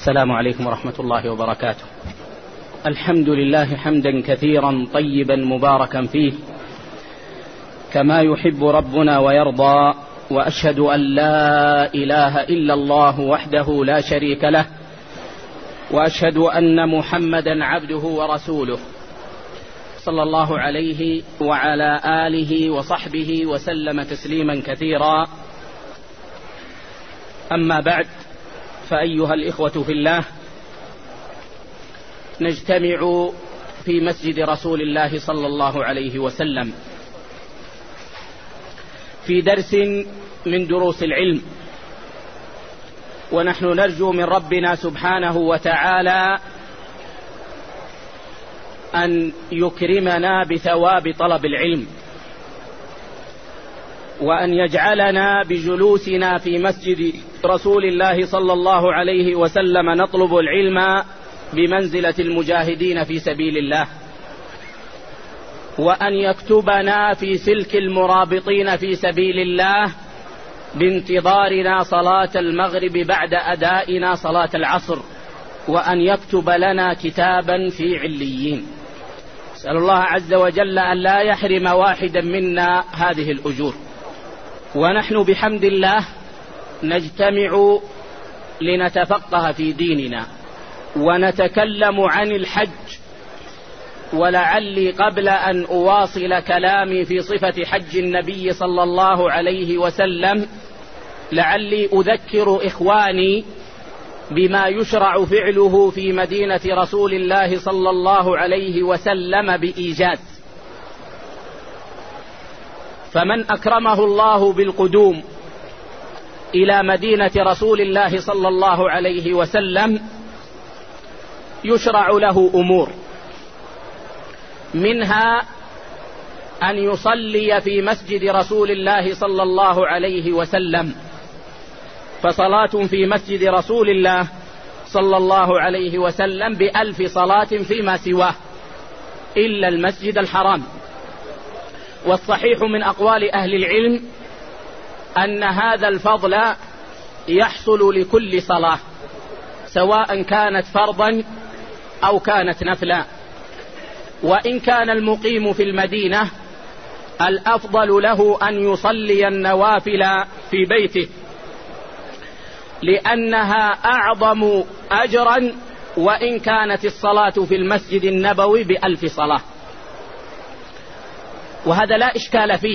السلام عليكم ورحمة الله وبركاته. الحمد لله حمدا كثيرا طيبا مباركا فيه كما يحب ربنا ويرضى، وأشهد أن لا إله إلا الله وحده لا شريك له، وأشهد أن محمدا عبده ورسوله صلى الله عليه وعلى آله وصحبه وسلم تسليما كثيرا. أما بعد، فأيها الإخوة في الله، نجتمع في مسجد رسول الله صلى الله عليه وسلم في درس من دروس العلم، ونحن نرجو من ربنا سبحانه وتعالى أن يكرمنا بثواب طلب العلم، وأن يجعلنا بجلوسنا في مسجد رسول الله صلى الله عليه وسلم نطلب العلم بمنزلة المجاهدين في سبيل الله، وأن يكتبنا في سلك المرابطين في سبيل الله بانتظارنا صلاة المغرب بعد أدائنا صلاة العصر، وأن يكتب لنا كتابا في عليين. أسأل الله عز وجل أن لا يحرم واحدا منا هذه الأجور. ونحن بحمد الله نجتمع لنتفقه في ديننا ونتكلم عن الحج. ولعلي قبل أن أواصل كلامي في صفة حج النبي صلى الله عليه وسلم، لعلي أذكر إخواني بما يشرع فعله في مدينة رسول الله صلى الله عليه وسلم بإيجاز. فمن أكرمه الله بالقدوم إلى مدينة رسول الله صلى الله عليه وسلم يشرع له أمور، منها أن يصلي في مسجد رسول الله صلى الله عليه وسلم، فصلاة في مسجد رسول الله صلى الله عليه وسلم ب1000 صلاة فيما سواه إلا المسجد الحرام. والصحيح من أقوال أهل العلم أن هذا الفضل يحصل لكل صلاة، سواء كانت فرضا أو كانت نفلا. وإن كان المقيم في المدينة الأفضل له أن يصلي النوافل في بيته، لأنها أعظم أجرا وإن كانت الصلاة في المسجد النبوي ب1000 صلاة. وهذا لا إشكال فيه،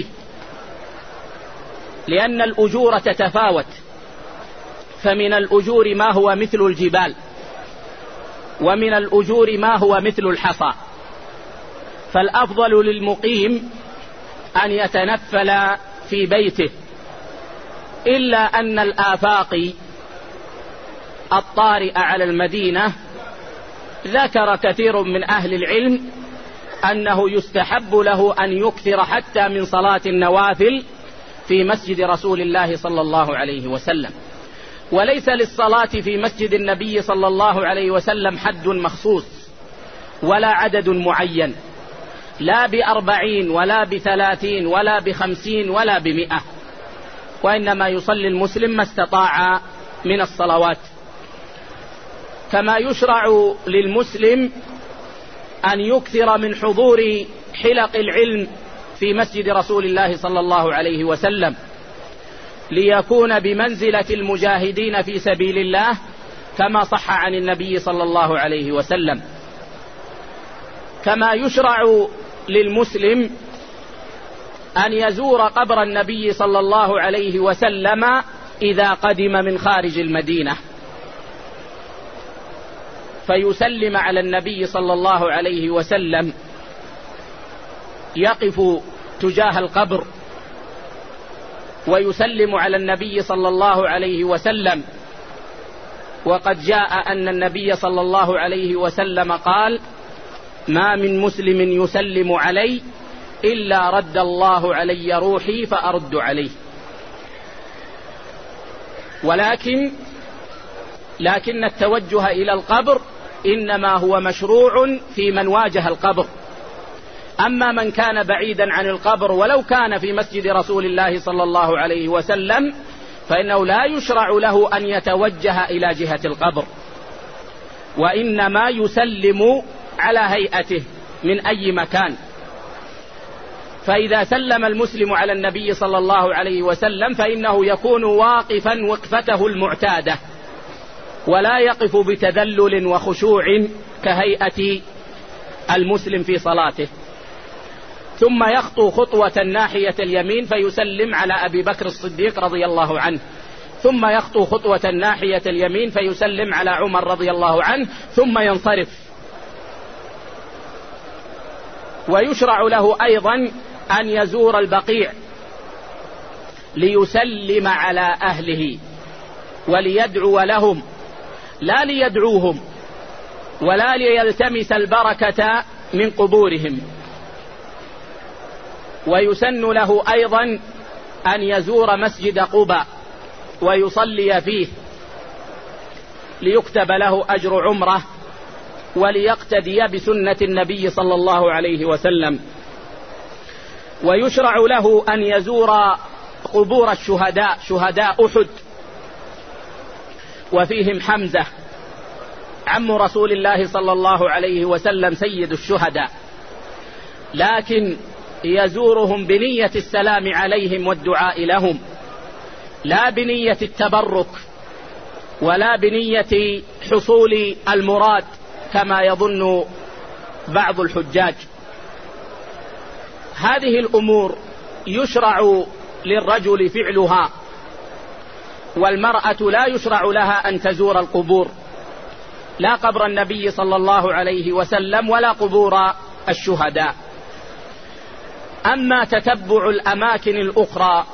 لأن الأجور تتفاوت، فمن الأجور ما هو مثل الجبال، ومن الأجور ما هو مثل الحصى. فالأفضل للمقيم أن يتنفل في بيته، إلا أن الآفاقي الطارئ على المدينة ذكر كثير من أهل العلم أنه يستحب له أن يكثر حتى من صلاة النوافل في مسجد رسول الله صلى الله عليه وسلم. وليس للصلاة في مسجد النبي صلى الله عليه وسلم حد مخصوص ولا عدد معين، لا ب40 ولا ب30 ولا ب50 ولا ب100، وإنما يصلي المسلم ما استطاع من الصلوات. كما يشرع للمسلم أن يكثر من حضور حلق العلم في مسجد رسول الله صلى الله عليه وسلم، ليكون بمنزلة المجاهدين في سبيل الله كما صح عن النبي صلى الله عليه وسلم. كما يشرع للمسلم أن يزور قبر النبي صلى الله عليه وسلم إذا قدم من خارج المدينة، فيسلم على النبي صلى الله عليه وسلم، يقف تجاه القبر ويسلم على النبي صلى الله عليه وسلم. وقد جاء أن النبي صلى الله عليه وسلم قال: ما من مسلم يسلم علي إلا رد الله علي روحي فأرد عليه. لكن التوجه إلى القبر إنما هو مشروع في من واجه القبر. أما من كان بعيدا عن القبر ولو كان في مسجد رسول الله صلى الله عليه وسلم فإنه لا يشرع له أن يتوجه إلى جهة القبر، وإنما يسلم على هيئته من أي مكان. فإذا سلم المسلم على النبي صلى الله عليه وسلم فإنه يكون واقفا وقفته المعتادة، ولا يقف بتذلل وخشوع كهيئة المسلم في صلاته. ثم يخطو خطوة ناحية اليمين فيسلم على أبي بكر الصديق رضي الله عنه، ثم يخطو خطوة ناحية اليمين فيسلم على عمر رضي الله عنه، ثم ينصرف. ويشرع له أيضا أن يزور البقيع ليسلم على أهله وليدعو لهم، لا ليدعوهم ولا ليلتمس البركة من قبورهم. ويسن له أيضا أن يزور مسجد قباء ويصلي فيه ليكتب له أجر عمره وليقتدي بسنة النبي صلى الله عليه وسلم. ويشرع له أن يزور قبور الشهداء، شهداء أحد، وفيهم حمزة عم رسول الله صلى الله عليه وسلم سيد الشهداء، لكن يزورهم بنية السلام عليهم والدعاء لهم، لا بنية التبرك ولا بنية حصول المراد كما يظن بعض الحجاج. هذه الأمور يشرع للرجل فعلها، والمرأة لا يشرع لها أن تزور القبور، لا قبر النبي صلى الله عليه وسلم ولا قبور الشهداء. أما تتبع الأماكن الأخرى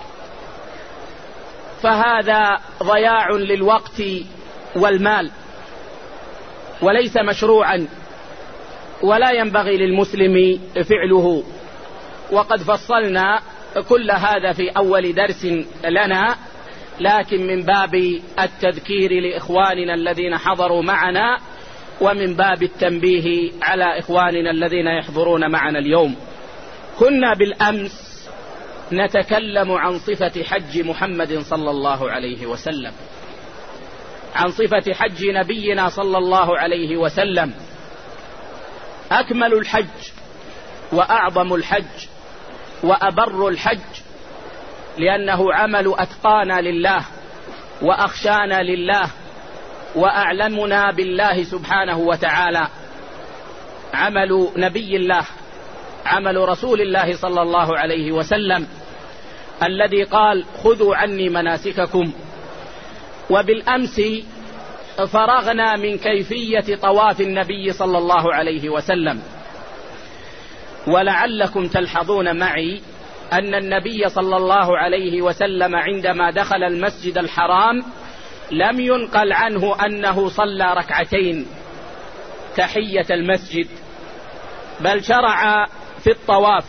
فهذا ضياع للوقت والمال وليس مشروعا، ولا ينبغي للمسلم فعله. وقد فصلنا كل هذا في أول درس لنا، لكن من باب التذكير لإخواننا الذين حضروا معنا، ومن باب التنبيه على إخواننا الذين يحضرون معنا اليوم. كنا بالأمس نتكلم عن صفة حج محمد صلى الله عليه وسلم، عن صفة حج نبينا صلى الله عليه وسلم. أكمل الحج وأعظم الحج وأبر الحج، لأنه عمل أتقانا لله وأخشانا لله وأعلمنا بالله سبحانه وتعالى. عمل نبي الله، عمل رسول الله صلى الله عليه وسلم الذي قال خذوا عني مناسككم. وبالأمس فرغنا من كيفية طواف النبي صلى الله عليه وسلم، ولعلكم تلحظون معي أن النبي صلى الله عليه وسلم عندما دخل المسجد الحرام لم ينقل عنه أنه صلى ركعتين تحية المسجد، بل شرع في الطواف.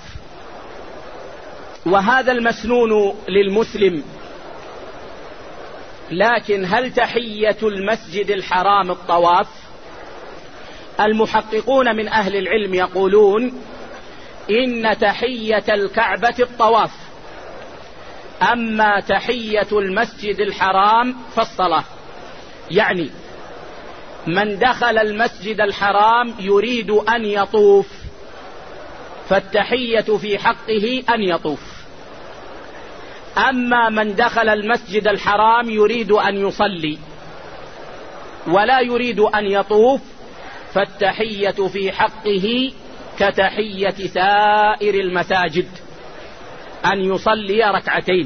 وهذا المسنون للمسلم. لكن هل تحية المسجد الحرام الطواف؟ المحققون من أهل العلم يقولون إن تحية الكعبة الطواف، أما تحية المسجد الحرام فالصلاة. يعني من دخل المسجد الحرام يريد أن يطوف، فالتحية في حقه أن يطوف. أما من دخل المسجد الحرام يريد أن يصلي ولا يريد أن يطوف، فالتحية في حقه كتحية سائر المساجد، أن يصلي ركعتين.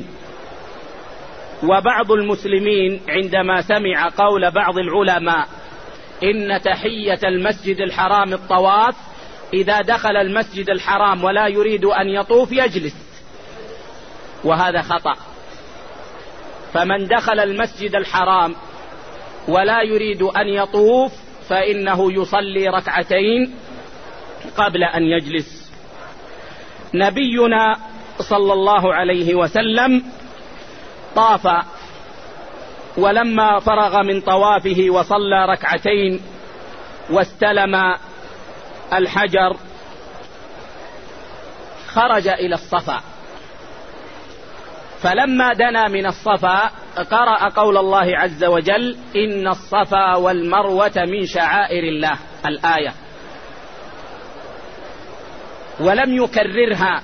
وبعض المسلمين عندما سمع قول بعض العلماء إن تحية المسجد الحرام الطواف، إذا دخل المسجد الحرام ولا يريد أن يطوف يجلس، وهذا خطأ. فمن دخل المسجد الحرام ولا يريد أن يطوف فإنه يصلي ركعتين قبل أن يجلس. نبينا صلى الله عليه وسلم طاف، ولما فرغ من طوافه وصلى ركعتين واستلم الحجر خرج إلى الصفا. فلما دنا من الصفا قرأ قول الله عز وجل: إن الصفا والمروة من شعائر الله، الآية، ولم يكررها،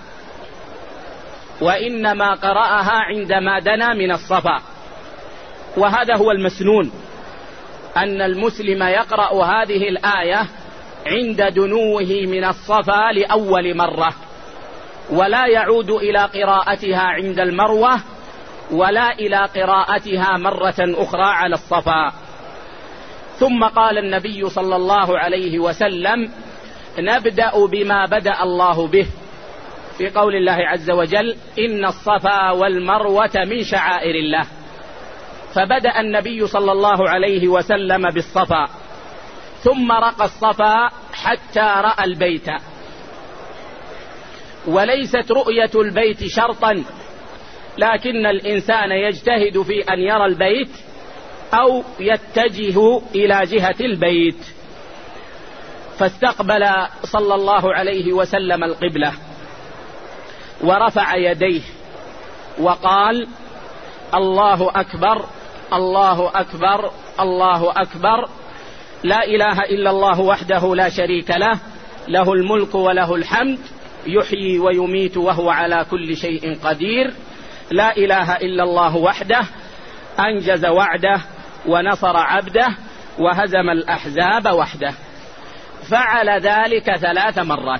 وإنما قرأها عندما دنا من الصفا. وهذا هو المسنون، أن المسلم يقرأ هذه الآية عند دنوه من الصفا لأول مرة، ولا يعود إلى قراءتها عند المروة، ولا إلى قراءتها مرة أخرى على الصفا. ثم قال النبي صلى الله عليه وسلم: نبدأ بما بدأ الله به، في قول الله عز وجل: إن الصفا والمروة من شعائر الله. فبدأ النبي صلى الله عليه وسلم بالصفا، ثم رقى الصفا حتى رأى البيت. وليست رؤية البيت شرطا، لكن الإنسان يجتهد في أن يرى البيت أو يتجه إلى جهة البيت. فاستقبل صلى الله عليه وسلم القبلة ورفع يديه وقال: الله أكبر، الله أكبر، الله أكبر، لا إله إلا الله وحده لا شريك له، له الملك وله الحمد، يحيي ويميت وهو على كل شيء قدير، لا إله إلا الله وحده، أنجز وعده ونصر عبده وهزم الأحزاب وحده. فعل ذلك 3 مرات،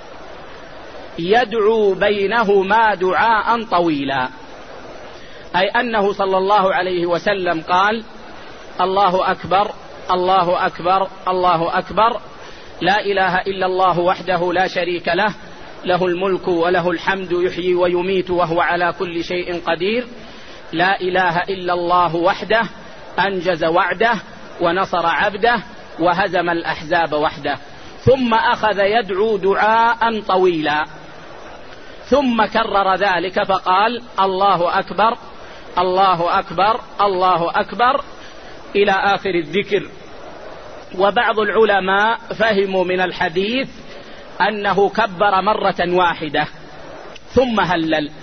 يدعو بينهما دعاء طويلا، أي أنه صلى الله عليه وسلم قال: الله أكبر، الله أكبر، الله أكبر، لا إله إلا الله وحده لا شريك له، له الملك وله الحمد، يحيي ويميت وهو على كل شيء قدير، لا إله إلا الله وحده، أنجز وعده ونصر عبده وهزم الأحزاب وحده. ثم أخذ يدعو دعاء طويلا، ثم كرر ذلك فقال: الله أكبر، الله أكبر، الله أكبر، إلى آخر الذكر. وبعض العلماء فهموا من الحديث أنه كبر مرة واحدة ثم هلل،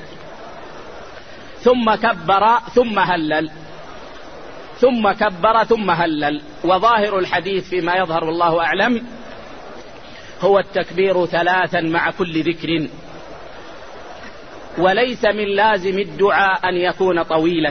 ثم كبر ثم هلل، ثم كبر ثم هلل. وظاهر الحديث فيما يظهر والله أعلم هو التكبير 3 مع كل ذكر. وليس من لازم الدعاء أن يكون طويلا،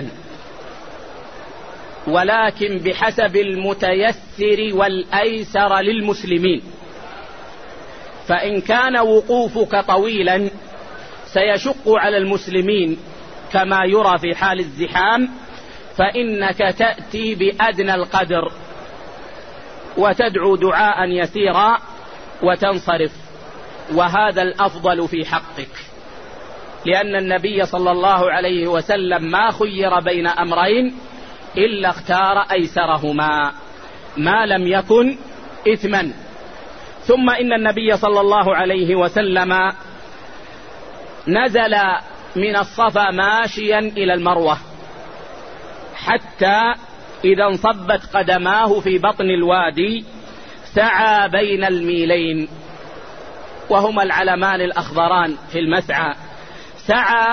ولكن بحسب المتيسر والأيسر للمسلمين. فإن كان وقوفك طويلا سيشق على المسلمين كما يرى في حال الزحام، فإنك تأتي بأدنى القدر وتدعو دعاء يسيرا وتنصرف، وهذا الأفضل في حقك، لأن النبي صلى الله عليه وسلم ما خير بين أمرين إلا اختار أيسرهما ما لم يكن إثما. ثم إن النبي صلى الله عليه وسلم نزل من الصفا ماشيا إلى المروة، حتى إذا انصبت قدماه في بطن الوادي سعى بين الميلين، وهما العلمان الأخضران في المسعى، سعى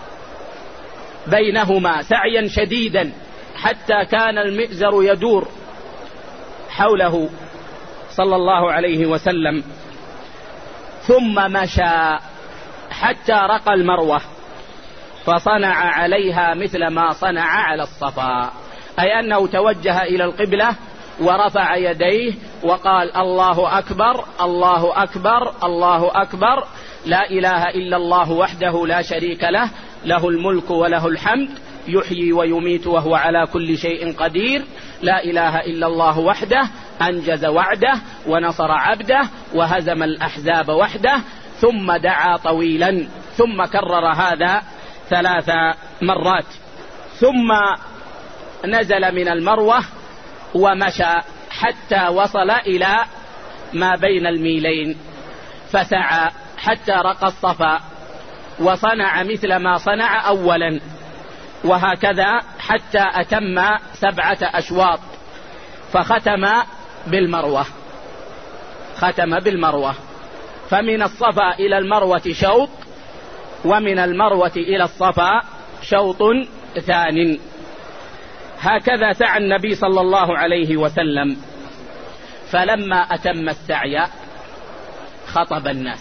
بينهما سعيا شديدا حتى كان المئزر يدور حوله صلى الله عليه وسلم. ثم مشى حتى رقى المروة فصنع عليها مثل ما صنع على الصفا، أي أنه توجه إلى القبلة ورفع يديه وقال: الله أكبر، الله أكبر، الله أكبر، لا إله إلا الله وحده لا شريك له، له الملك وله الحمد، يحيي ويميت وهو على كل شيء قدير، لا إله إلا الله وحده، أنجز وعده ونصر عبده وهزم الأحزاب وحده. ثم دعا طويلا، ثم كرر هذا 3 مرات، ثم نزل من المروة ومشى حتى وصل إلى ما بين الميلين، فسعى حتى رقى الصفا وصنع مثل ما صنع أولا، وهكذا حتى أتم 7 أشواط، فختم بالمروة، ختم بالمروة. فمن الصفا إلى المروة شوط، ومن المروة إلى الصفا شوط ثان. هكذا سعى النبي صلى الله عليه وسلم، فلما أتم السعي خطب الناس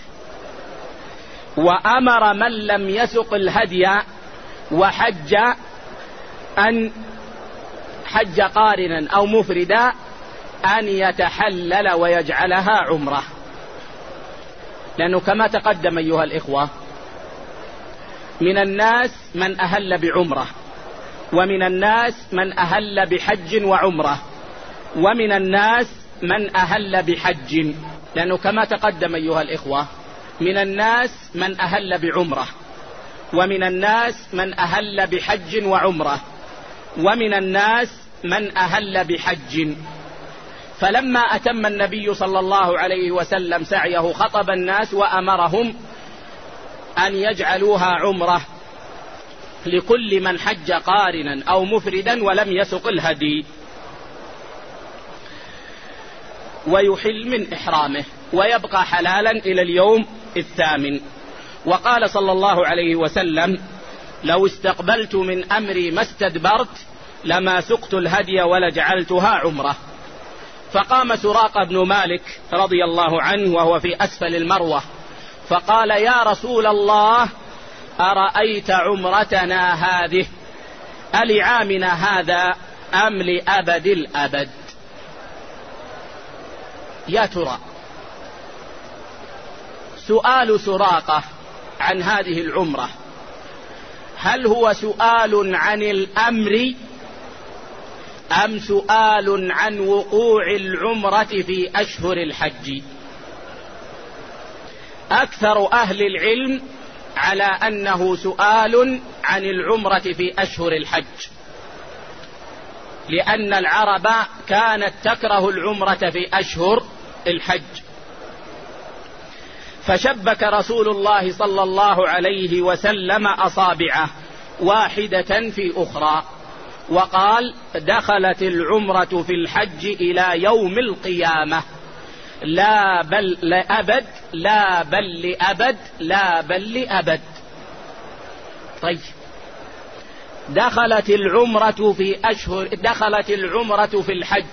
وأمر من لم يسق الهدي وحج أن حج قارنا أو مفردا أن يتحلل ويجعلها عمرة. لأنه كما تقدم أيها الإخوة، من الناس من أهل بعمرة، ومن الناس من أهل بحج وعمرة، ومن الناس من أهل بحج. لأنه كما تقدم أيها الإخوة، من الناس من أهل بعمرة، ومن الناس من أهل بحج وعمرة، ومن الناس من أهل بحج. فلما أتم النبي صلى الله عليه وسلم سعيه خطب الناس وأمرهم أن يجعلوها عمرة لكل من حج قارنا أو مفردا ولم يسق الهدي، ويحل من إحرامه ويبقى حلالا إلى اليوم الثامن. وقال صلى الله عليه وسلم: لو استقبلت من أمري ما استدبرت لما سقت الهدي ولجعلتها عمرة. فقام سراقة بن مالك رضي الله عنه وهو في أسفل المروة فقال: يا رسول الله، أرأيت عمرتنا هذه ألعامنا هذا أم لأبد الأبد؟ يا ترى سؤال سراقة عن هذه العمرة هل هو سؤال عن الأمر أم سؤال عن وقوع العمرة في أشهر الحج؟ أكثر أهل العلم على أنه سؤال عن العمرة في أشهر الحج، لأن العرب كانت تكره العمرة في أشهر الحج. فشبك رسول الله صلى الله عليه وسلم أصابعه واحدة في أخرى وقال: دخلت العمرة في الحج إلى يوم القيامة، لا بل لأبد، لا بل لأبد، لا بل لأبد. طيب، دخلت العمرة في الحج،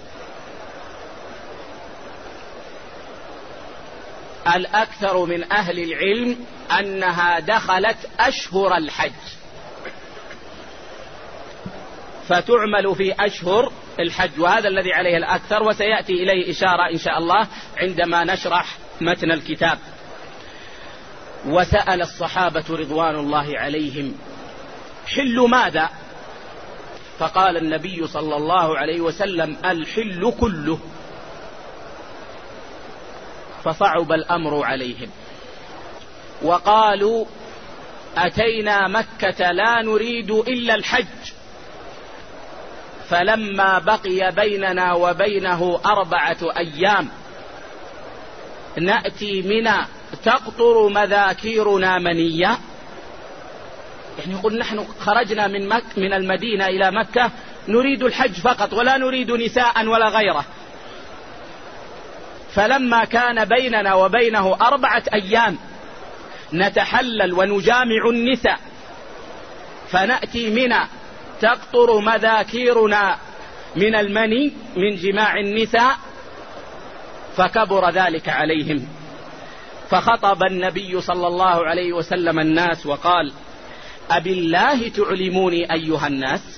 الأكثر من أهل العلم أنها دخلت أشهر الحج، فتعمل في أشهر الحج، وهذا الذي عليه الأكثر، وسيأتي إليه إشارة إن شاء الله عندما نشرح متن الكتاب. وسأل الصحابة رضوان الله عليهم: حل ماذا؟ فقال النبي صلى الله عليه وسلم: الحل كله. فصعب الأمر عليهم وقالوا: أتينا مكة لا نريد إلا الحج، فلما بقي بيننا وبينه 4 أيام نأتي منى تقطر مذاكيرنا منية. يعني يقول نحن خرجنا من المدينة إلى مكة نريد الحج فقط ولا نريد نساء ولا غيره، فلما كان بيننا وبينه 4 أيام نتحلل ونجامع النساء، فنأتي منى تقطر مذاكيرنا من المني من جماع النساء، فكبر ذلك عليهم. فخطب النبي صلى الله عليه وسلم الناس وقال: أبالله تعلموني أيها الناس؟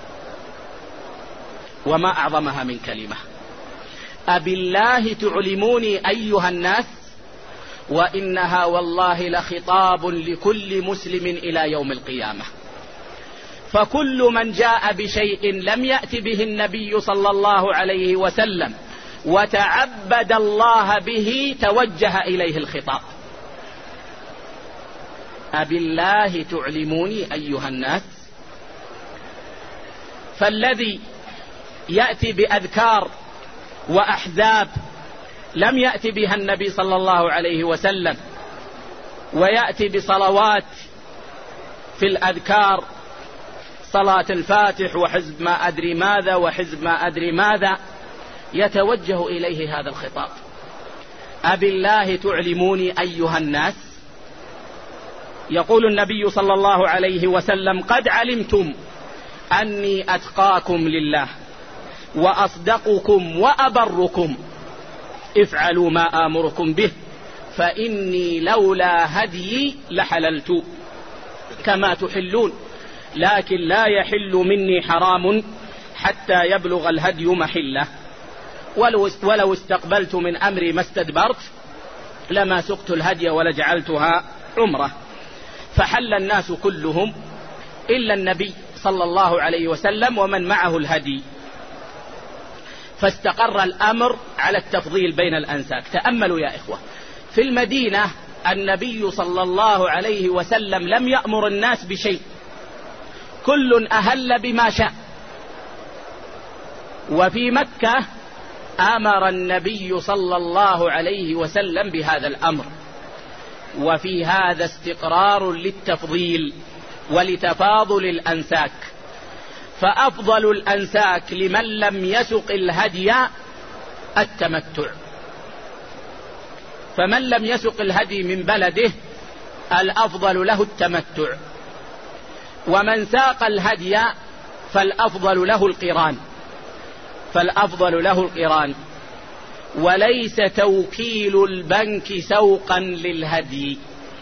وما أعظمها من كلمة، أبالله تعلموني أيها الناس، وإنها والله لخطاب لكل مسلم إلى يوم القيامة. فكل من جاء بشيء لم يأت به النبي صلى الله عليه وسلم وتعبد الله به توجه إليه الخطاب. أبالله تعلموني أيها الناس. فالذي يأتي بأذكار وأحزاب لم يأتي بها النبي صلى الله عليه وسلم، ويأتي بصلوات في الأذكار، صلاة الفاتح وحزب ما أدري ماذا وحزب ما أدري ماذا، يتوجه إليه هذا الخطاب: أبالله تعلموني أيها الناس. يقول النبي صلى الله عليه وسلم: قد علمتم أني أتقاكم لله وأصدقكم وأبركم، افعلوا ما آمركم به، فإني لولا هدي لحللت كما تحلون، لكن لا يحل مني حرام حتى يبلغ الهدي محله، ولو استقبلت من أمري ما استدبرت لما سقت الهدي ولجعلتها عمرة. فحل الناس كلهم إلا النبي صلى الله عليه وسلم ومن معه الهدي، فاستقر الأمر على التفضيل بين الأنساك. تأملوا يا إخوة، في المدينة النبي صلى الله عليه وسلم لم يأمر الناس بشيء، كل أهل بما شاء. وفي مكة أمر النبي صلى الله عليه وسلم بهذا الأمر، وفي هذا استقرار للتفضيل ولتفاضل الأنساك. فأفضل الأنساك لمن لم يسق الهدي التمتع، فمن لم يسق الهدي من بلده الأفضل له التمتع، ومن ساق الهدي فالأفضل له القران، وليس توكيل البنك سوقا للهدي،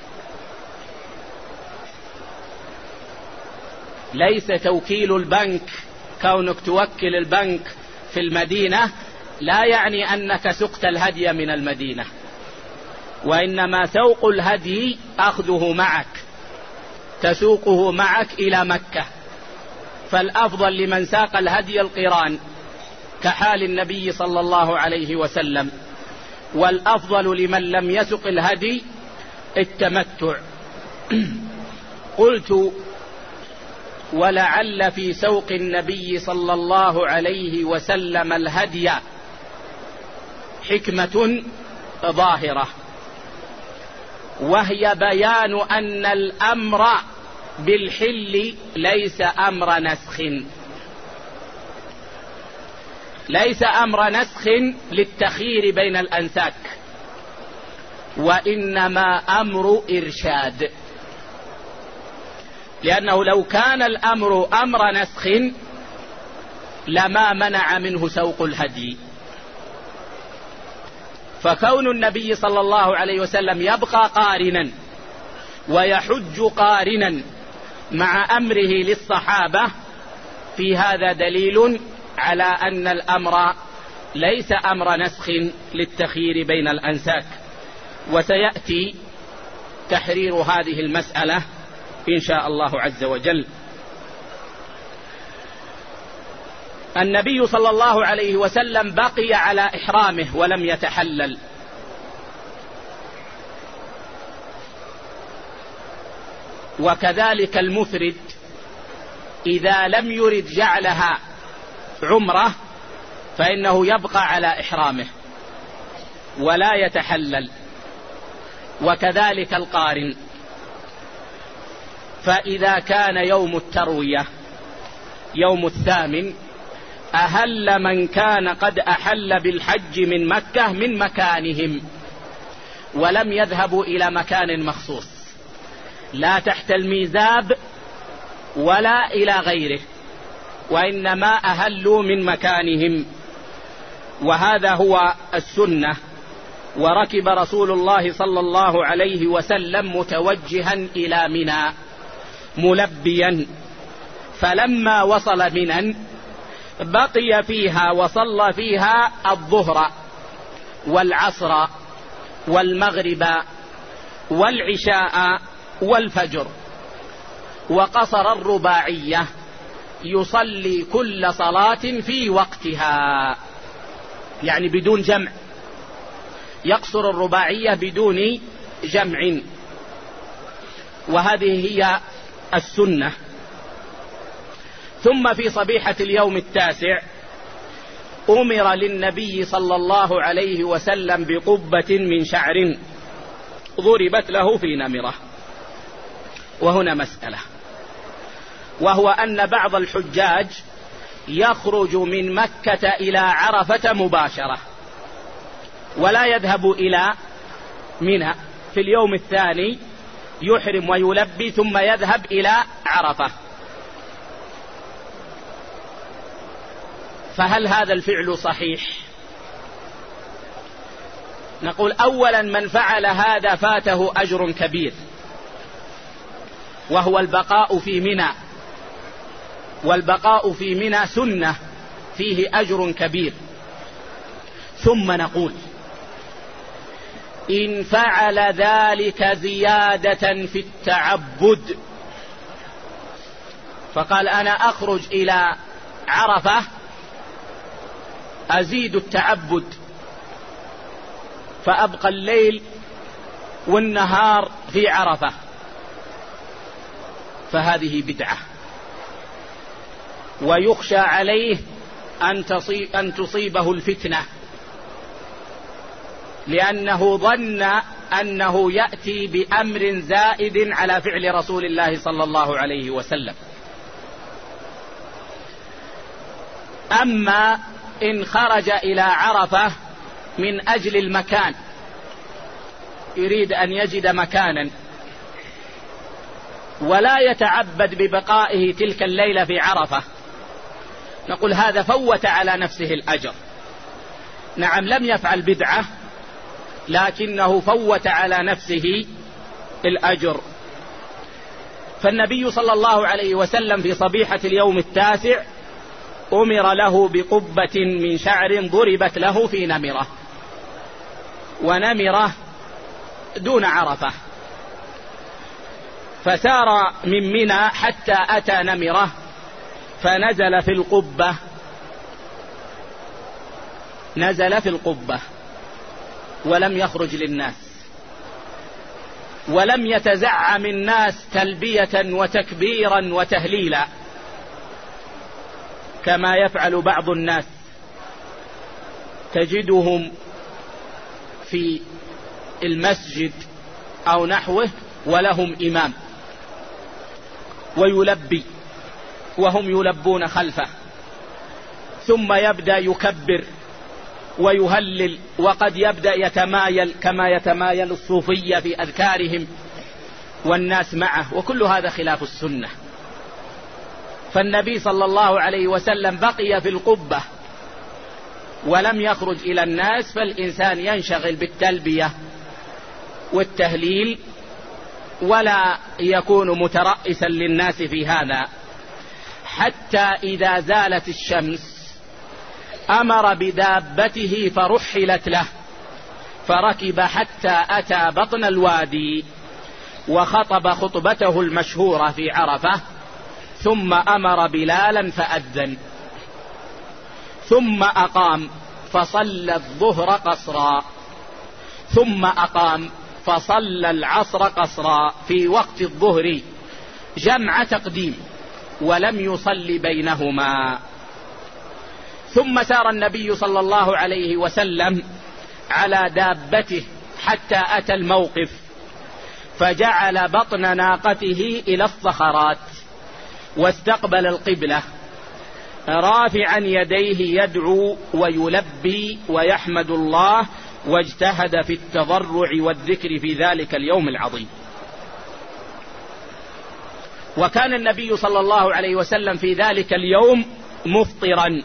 ليس توكيل البنك، كونك توكل البنك في المدينة لا يعني أنك سقت الهدي من المدينة، وإنما سوق الهدي أخذه معك، تسوقه معك إلى مكة. فالأفضل لمن ساق الهدي القران كحال النبي صلى الله عليه وسلم، والأفضل لمن لم يسق الهدي التمتع. قلت: ولعل في سوق النبي صلى الله عليه وسلم الهدي حكمة ظاهرة، وهي بيان أن الأمر بالحل ليس أمر نسخ للتخيير بين الأنساك، وإنما أمر إرشاد، لأنه لو كان الأمر أمر نسخ لما منع منه سوق الهدي. فكون النبي صلى الله عليه وسلم يبقى قارنا ويحج قارنا مع أمره للصحابة في هذا دليل على أن الأمر ليس أمر نسخ للتخيير بين الأنساك. وسيأتي تحرير هذه المسألة إن شاء الله عز وجل. النبي صلى الله عليه وسلم بقي على إحرامه ولم يتحلل، وكذلك المفرد إذا لم يرد جعلها عمرة فإنه يبقى على إحرامه ولا يتحلل، وكذلك القارن. فإذا كان يوم التروية يوم الثامن أهل من كان قد أحل بالحج من مكة من مكانهم، ولم يذهبوا إلى مكان مخصوص لا تحت الميزاب ولا إلى غيره، وإنما أهلوا من مكانهم، وهذا هو السنة. وركب رسول الله صلى الله عليه وسلم متوجها إلى منى ملبيا، فلما وصل منى بقي فيها وصلى فيها الظهر والعصر والمغرب والعشاء والفجر، وقصر الرباعية يصلي كل صلاة في وقتها، يعني بدون جمع، يقصر الرباعية بدون جمع، وهذه هي السنة. ثم في صبيحة اليوم التاسع أمر للنبي صلى الله عليه وسلم بقبة من شعر ضربت له في نمرة. وهنا مسألة، وهو أن بعض الحجاج يخرج من مكة إلى عرفة مباشرة ولا يذهب إلى منى في اليوم الثاني يحرم ويلبي ثم يذهب إلى عرفة. فهل هذا الفعل صحيح؟ نقول أولا من فعل هذا فاته أجر كبير، وهو البقاء في منى، والبقاء في منى سنة فيه أجر كبير. ثم نقول إن فعل ذلك زيادة في التعبد، فقال أنا أخرج إلى عرفة أزيد التعبد فأبقى الليل والنهار في عرفة، فهذه بدعة، ويخشى عليه أن تصيبه الفتنة، لأنه ظن أنه يأتي بأمر زائد على فعل رسول الله صلى الله عليه وسلم. أما إن خرج إلى عرفة من أجل المكان، يريد أن يجد مكانا ولا يتعبد ببقائه تلك الليلة في عرفة، نقول هذا فوت على نفسه الأجر. نعم لم يفعل بدعة، لكنه فوت على نفسه الأجر. فالنبي صلى الله عليه وسلم في صبيحة اليوم التاسع أمر له بقبة من شعر ضربت له في نمرة، ونمرة دون عرفة، فسار من منى حتى أتى نمرة فنزل في القبة، نزل في القبة ولم يخرج للناس، ولم يتزعم الناس تلبية وتكبيرا وتهليلا كما يفعل بعض الناس، تجدهم في المسجد أو نحوه ولهم إمام ويلبي وهم يلبون خلفه، ثم يبدأ يكبر ويهلل، وقد يبدأ يتمايل كما يتمايل الصوفية في أذكارهم والناس معه، وكل هذا خلاف السنة. فالنبي صلى الله عليه وسلم بقي في القبة ولم يخرج إلى الناس، فالإنسان ينشغل بالتلبية والتهليل ولا يكون مترأسا للناس في هذا، حتى إذا زالت الشمس أمر بدابته فرحلت له، فركب حتى أتى بطن الوادي وخطب خطبته المشهورة في عرفة، ثم أمر بلالا فأذن، ثم أقام فصلى الظهر قصرا، ثم أقام فصلى العصر قصرا في وقت الظهر جمع تقديم، ولم يصل بينهما. ثم سار النبي صلى الله عليه وسلم على دابته حتى أتى الموقف، فجعل بطن ناقته إلى الصخرات واستقبل القبلة رافعا يديه يدعو ويلبي ويحمد الله، واجتهد في التضرع والذكر في ذلك اليوم العظيم. وكان النبي صلى الله عليه وسلم في ذلك اليوم مفطرا،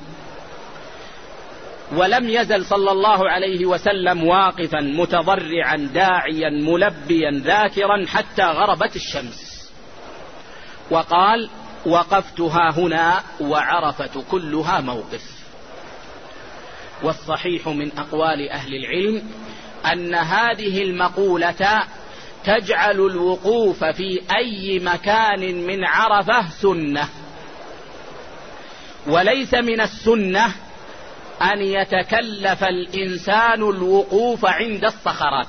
ولم يزل صلى الله عليه وسلم واقفا متضرعا داعيا ملبيا ذاكرا حتى غربت الشمس، وقال وقفت ها هنا وعرفة كلها موقف. والصحيح من أقوال أهل العلم أن هذه المقولة تجعل الوقوف في أي مكان من عرفة سنة، وليس من السنة أن يتكلف الإنسان الوقوف عند الصخرات.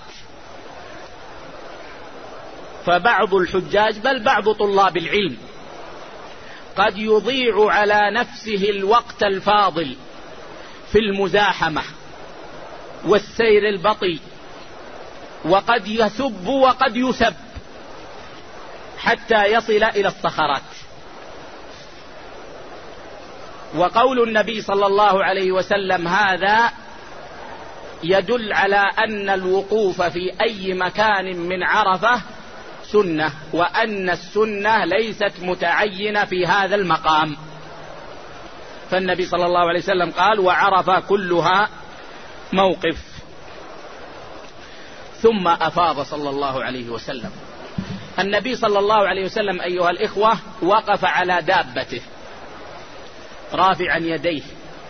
فبعض الحجاج بل بعض طلاب العلم قد يضيع على نفسه الوقت الفاضل في المزاحمة والسير البطيء، وقد يسب وقد يسب حتى يصل إلى الصخرات. وقول النبي صلى الله عليه وسلم هذا يدل على أن الوقوف في أي مكان من عرفة سنة، وأن السنة ليست متعينة في هذا المقام. فالنبي صلى الله عليه وسلم قال: وعرفة كلها موقف. ثم أفاض صلى الله عليه وسلم. النبي صلى الله عليه وسلم أيها الإخوة وقف على دابته رافعا يديه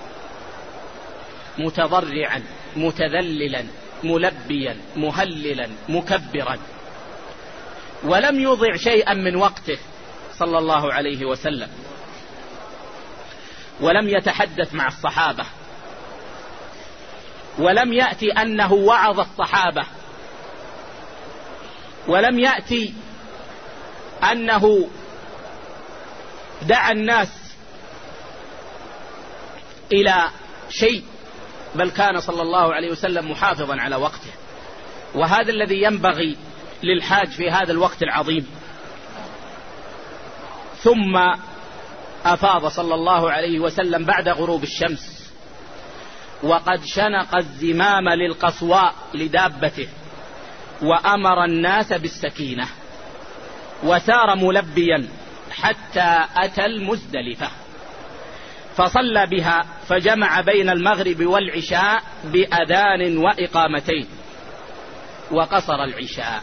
متضرعا متذللا ملبيا مهللا مكبرا، ولم يضع شيئا من وقته صلى الله عليه وسلم، ولم يتحدث مع الصحابة، ولم يأتي أنه وعظ الصحابة، ولم يأتي أنه دعا الناس إلى شيء، بل كان صلى الله عليه وسلم محافظا على وقته، وهذا الذي ينبغي للحاج في هذا الوقت العظيم. ثم أفاض صلى الله عليه وسلم بعد غروب الشمس، وقد شنق الزمام للقصواء لدابته، وأمر الناس بالسكينة، وسار ملبيا حتى أتى المزدلفة، فصلى بها، فجمع بين المغرب والعشاء بأذان وإقامتين، وقصر العشاء.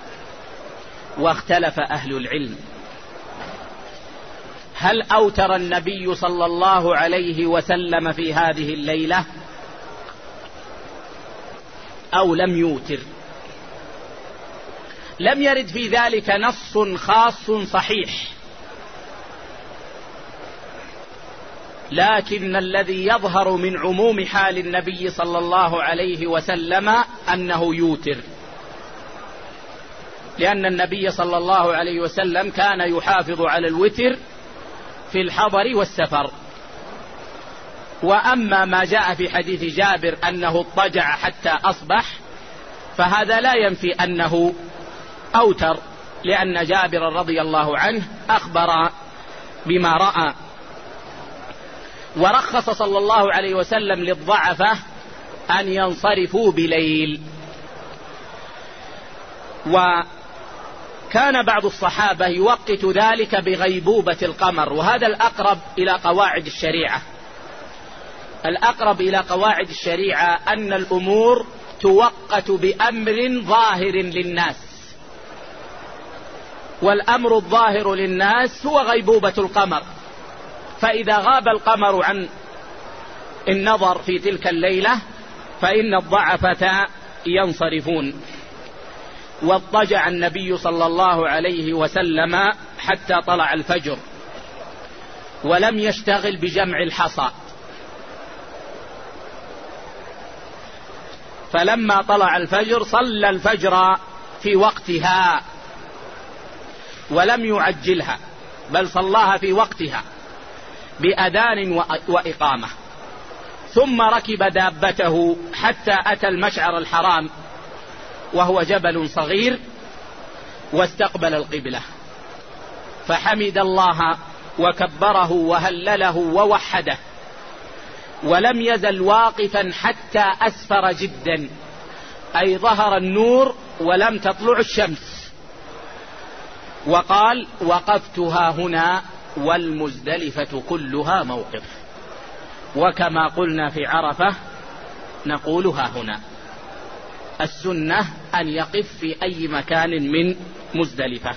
واختلف أهل العلم: هل أوتر النبي صلى الله عليه وسلم في هذه الليلة أو لم يوتر؟ لم يرد في ذلك نص خاص صحيح، لكن الذي يظهر من عموم حال النبي صلى الله عليه وسلم أنه يوتر، لأن النبي صلى الله عليه وسلم كان يحافظ على الوتر في الحضر والسفر. وأما ما جاء في حديث جابر أنه اضطجع حتى أصبح، فهذا لا ينفي أنه أوتر، لأن جابر رضي الله عنه أخبر بما رأى. ورخص صلى الله عليه وسلم للضعفة أن ينصرفوا بليل. وكان بعض الصحابة يوقت ذلك بغيبوبة القمر، وهذا الأقرب إلى قواعد الشريعة. الأقرب إلى قواعد الشريعة أن الأمور توقت بأمر ظاهر للناس، والأمر الظاهر للناس هو غيبوبة القمر، فإذا غاب القمر عن النظر في تلك الليلة فإن الضعفة ينصرفون. واضطجع النبي صلى الله عليه وسلم حتى طلع الفجر، ولم يشتغل بجمع الحصى، فلما طلع الفجر صلى الفجر في وقتها ولم يعجلها، بل صلاها في وقتها بأذان وإقامة. ثم ركب دابته حتى أتى المشعر الحرام، وهو جبل صغير، واستقبل القبلة، فحمد الله وكبره وهلله ووحده، ولم يزل واقفا حتى أسفر جدا، أي ظهر النور ولم تطلع الشمس. وقال: وقفتها هنا والمزدلفة كلها موقف. وكما قلنا في عرفة نقولها هنا. السنة أن يقف في أي مكان من مزدلفة.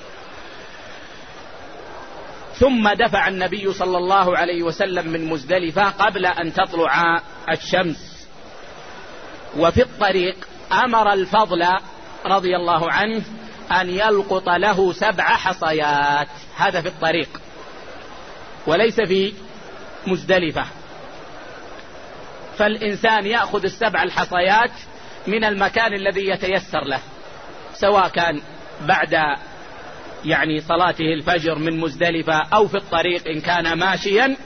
ثم دفع النبي صلى الله عليه وسلم من مزدلفة قبل أن تطلع الشمس. وفي الطريق أمر الفضل رضي الله عنه أن يلقط له 7 حصيات، هذا في الطريق وليس في مزدلفة. فالإنسان يأخذ 7 الحصيات من المكان الذي يتيسر له، سواء كان بعد صلاته الفجر من مزدلفة أو في الطريق إن كان ماشيا.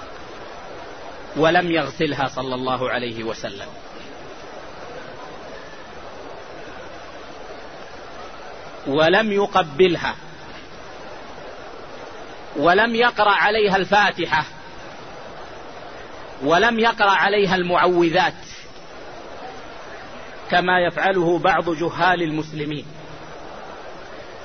ولم يغسلها صلى الله عليه وسلم، ولم يقبلها، ولم يقرأ عليها الفاتحة، ولم يقرأ عليها المعوذات كما يفعله بعض جهال المسلمين.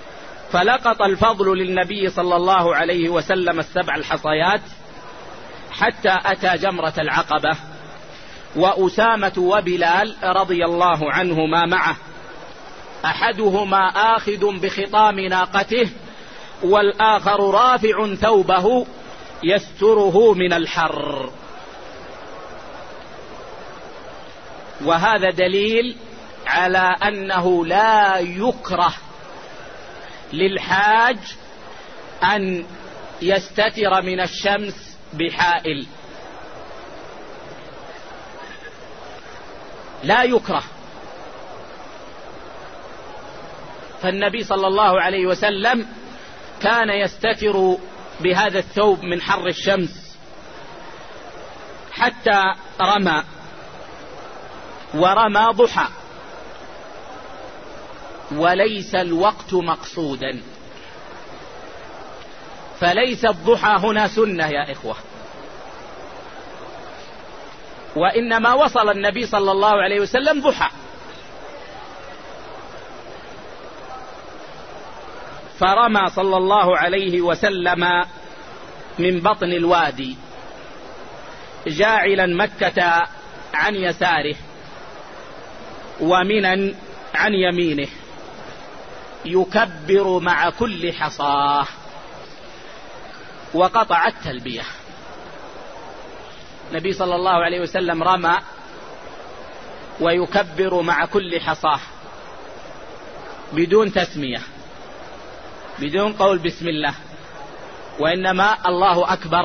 فلقط الفضل للنبي صلى الله عليه وسلم 7 الحصيات حتى أتى جمرة العقبة، وأسامة وبلال رضي الله عنهما معه، أحدهما آخذ بخطام ناقته والآخر رافع ثوبه يستره من الحر. وهذا دليل على أنه لا يكره للحاج أن يستتر من الشمس بحائل، لا يكره. فالنبي صلى الله عليه وسلم كان يستتر بهذا الثوب من حر الشمس حتى رمى، ورمى ضحى، وليس الوقت مقصودا، فليس الضحى هنا سنة يا إخوة، وإنما وصل النبي صلى الله عليه وسلم ضحى. فرمى صلى الله عليه وسلم من بطن الوادي جاعلا مكة عن يساره ومنى عن يمينه، يكبر مع كل حصاه، وقطع التلبية. النبي صلى الله عليه وسلم رمى ويكبر مع كل حصاه بدون تسمية، بدون قول بسم الله، وإنما الله أكبر،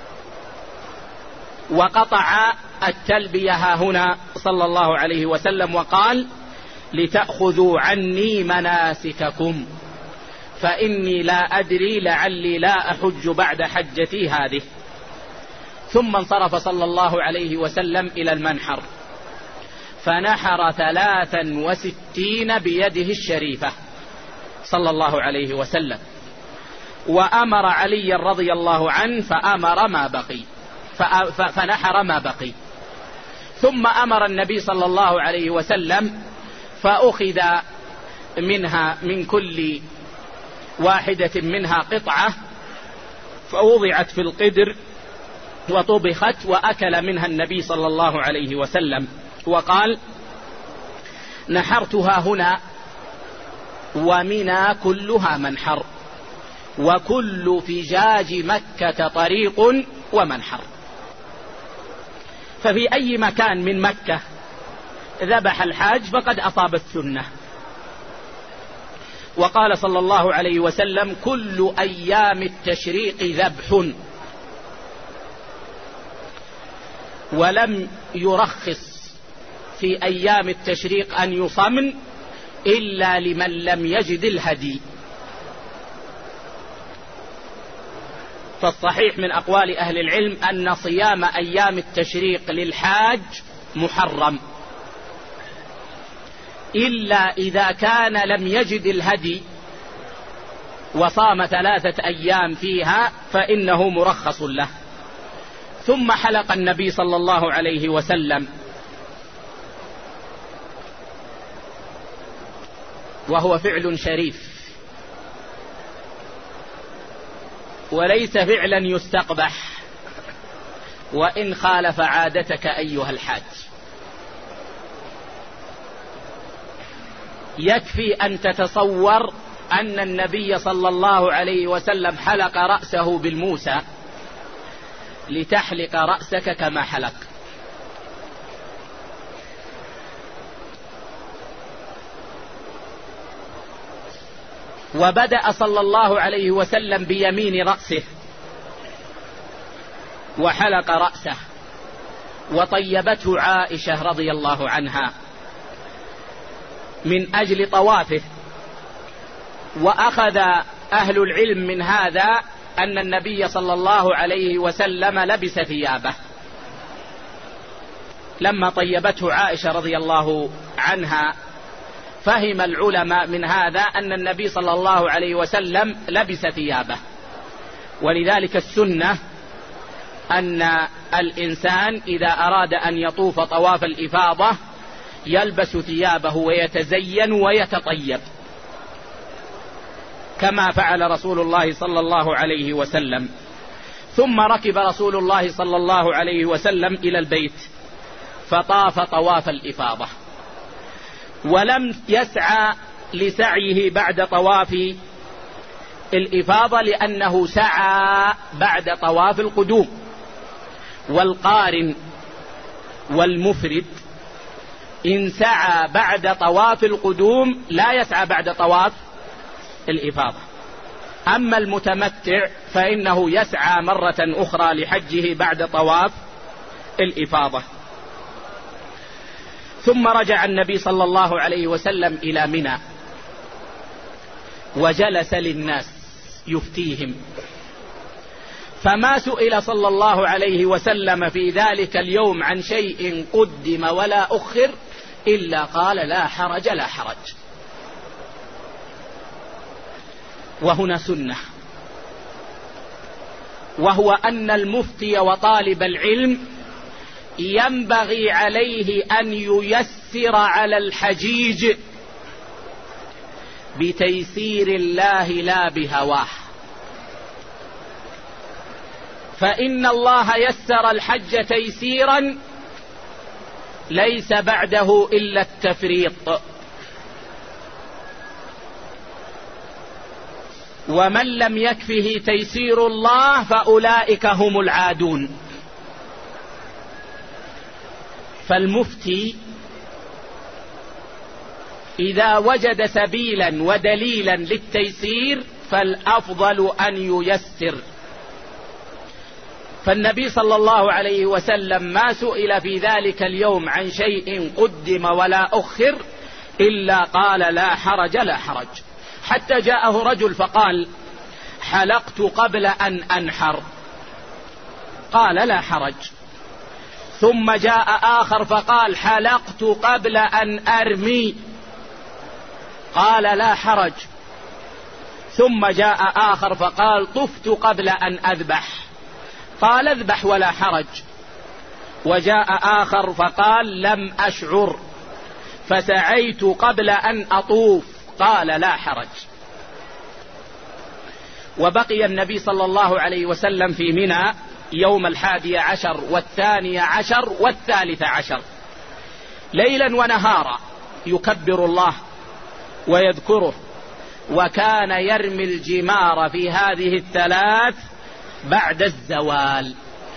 وقطع التلبية هنا صلى الله عليه وسلم وقال: لتأخذوا عني مناسككم فإني لا أدري لعلي لا أحج بعد حجتي هذه. ثم انصرف صلى الله عليه وسلم إلى المنحر فنحر 63 بيده الشريفة صلى الله عليه وسلم، وأمر علي رضي الله عنه فنحر ما بقي. ثم أمر النبي صلى الله عليه وسلم فأخذ منها من كل واحدة منها قطعة فوضعت في القدر وطبخت، وأكل منها النبي صلى الله عليه وسلم، وقال: نحرتها هنا ومنى كلها منحر، وكل فجاج مكة طريق ومنحر. ففي أي مكان من مكة ذبح الحاج فقد أصاب السنة. وقال صلى الله عليه وسلم: كل أيام التشريق ذبح. ولم يرخص في أيام التشريق أن يصمن إلا لمن لم يجد الهدي. فالصحيح من أقوال أهل العلم أن صيام أيام التشريق للحاج محرم، إلا إذا كان لم يجد الهدي وصام 3 أيام فيها فإنه مرخص له. ثم حلق النبي صلى الله عليه وسلم، وهو فعل شريف وليس فعلا يستقبح، وإن خالف عادتك أيها الحاج. يكفي أن تتصور أن النبي صلى الله عليه وسلم حلق رأسه بالموسى لتحلق رأسك كما حلق. وبدأ صلى الله عليه وسلم بيمين رأسه وحلق رأسه، وطيبته عائشة رضي الله عنها من أجل طوافه. وأخذ أهل العلم من هذا أن النبي صلى الله عليه وسلم لبس ثيابه. لما طيبته عائشة رضي الله عنها فهم العلماء من هذا أن النبي صلى الله عليه وسلم لبس ثيابه. ولذلك السنة أن الإنسان إذا أراد أن يطوف طواف الإفاضة يلبس ثيابه ويتزين ويتطيب. كما فعل رسول الله صلى الله عليه وسلم. ثم ركب رسول الله صلى الله عليه وسلم إلى البيت فطاف طواف الإفاضة، ولم يسعى لسعيه بعد طواف الإفاضة لأنه سعى بعد طواف القدوم. والقارن والمفرد إن سعى بعد طواف القدوم لا يسعى بعد طواف الإفاضة. أما المتمتع فإنه يسعى مرة أخرى لحجه بعد طواف الإفاضة. ثم رجع النبي صلى الله عليه وسلم إلى منى وجلس للناس يفتيهم، فما سئل صلى الله عليه وسلم في ذلك اليوم عن شيء قدم ولا أخر إلا قال لا حرج لا حرج. وهنا سنة، وهو أن المفتي وطالب العلم ينبغي عليه أن ييسر على الحجيج بتيسير الله لا بهواه، فإن الله يسر الحج تيسيرا ليس بعده إلا التفريط. ومن لم يكفه تيسير الله فأولئك هم العادون. فالمفتي إذا وجد سبيلا ودليلا للتيسير فالأفضل أن ييسر. فالنبي صلى الله عليه وسلم ما سئل في ذلك اليوم عن شيء قدم ولا أخر إلا قال لا حرج لا حرج. حتى جاءه رجل فقال حلقت قبل أن أنحر، قال لا حرج. ثم جاء آخر فقال حلقت قبل أن أرمي، قال لا حرج. ثم جاء آخر فقال طفت قبل أن أذبح، قال اذبح ولا حرج. وجاء آخر فقال لم أشعر فسعيت قبل أن أطوف، قال لا حرج. وبقي النبي صلى الله عليه وسلم في منى يوم 11 و12 و13 ليلا ونهارا يكبر الله ويذكره، وكان يرمي الجمار في هذه الثلاث بعد الزوال.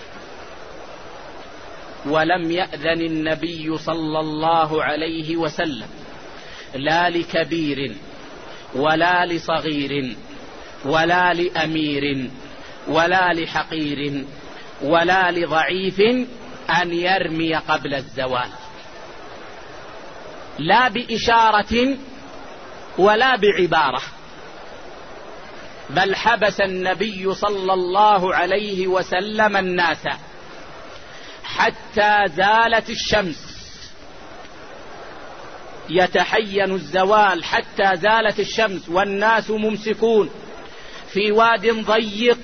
ولم يأذن النبي صلى الله عليه وسلم لا لكبير ولا لصغير ولا لأمير ولا لحقير ولا لضعيف أن يرمي قبل الزوال، لا بإشارة ولا بعبارة، بل حبس النبي صلى الله عليه وسلم الناس حتى زالت الشمس، يتحين الزوال حتى زالت الشمس والناس ممسكون في واد ضيق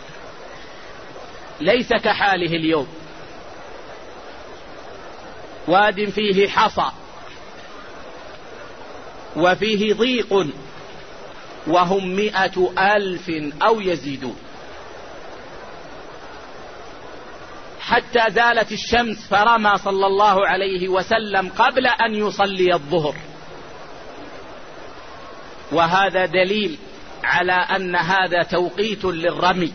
ليس كحاله اليوم، واد فيه حصى وفيه ضيق، وهم 100,000 أو يزيدون، حتى زالت الشمس فرمى صلى الله عليه وسلم قبل أن يصلي الظهر. وهذا دليل على أن هذا توقيت للرمي.